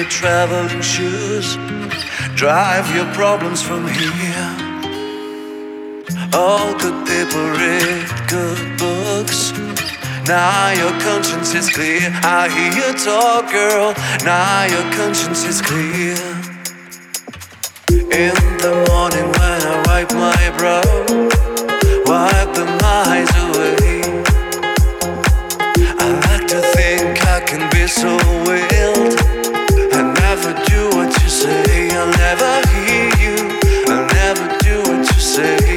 need traveling shoes. Drive your problems from here. All good people read good books. Now your conscience is clear. I hear you talk, girl. Now your conscience is clear. In the morning when I wipe my brow, wipe the eyes away. I like to think I can be so wild. I never do what you say. I'll never hear you. I'll never do what you say.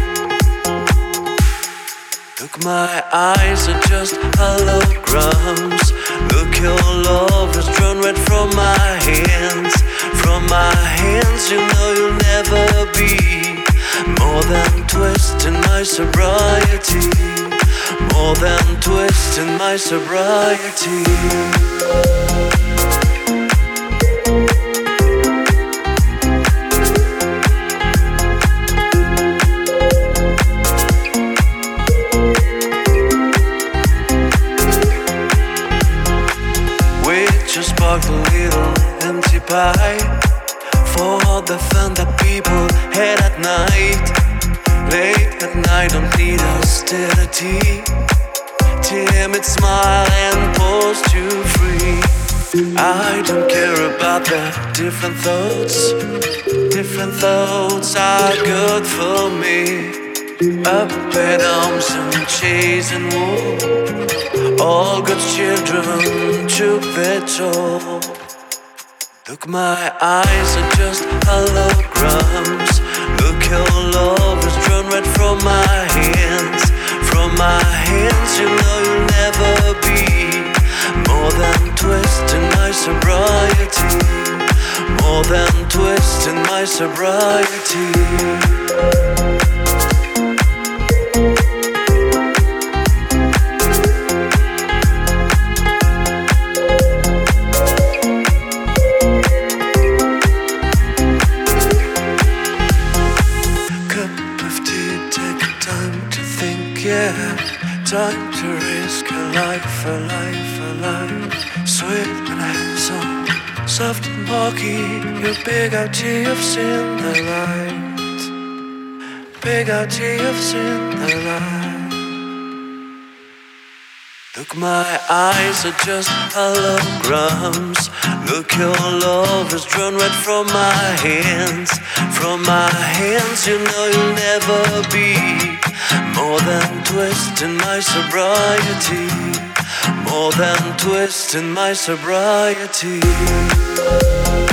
Look, my eyes are just holograms. Look, your love is drawn red from my hands. From my hands, you know you'll never be more than twist in my sobriety. More than twist in my sobriety. Sparked a little empty pie for the fun that people had at night. Late at night, don't need austerity. Timid smile and pulls you free. I don't care about the different thoughts. Different thoughts are good for me. Up at arms and chasing wool. All good children took their toll. Look, my eyes are just holograms. Look, your love is drawn red from my hands. From my hands, you know you'll never be more than twist in my sobriety. More than twist in my sobriety. Time to risk a life, a life, a life. Sweet and handsome, soft and bulky. You big out tea of sin the light. Big out tea of sin the light. Look, my eyes are just holograms. Look, your love is drawn red from my hands. From my hands, you know you'll never be more than twist in my sobriety. More than twist in my sobriety.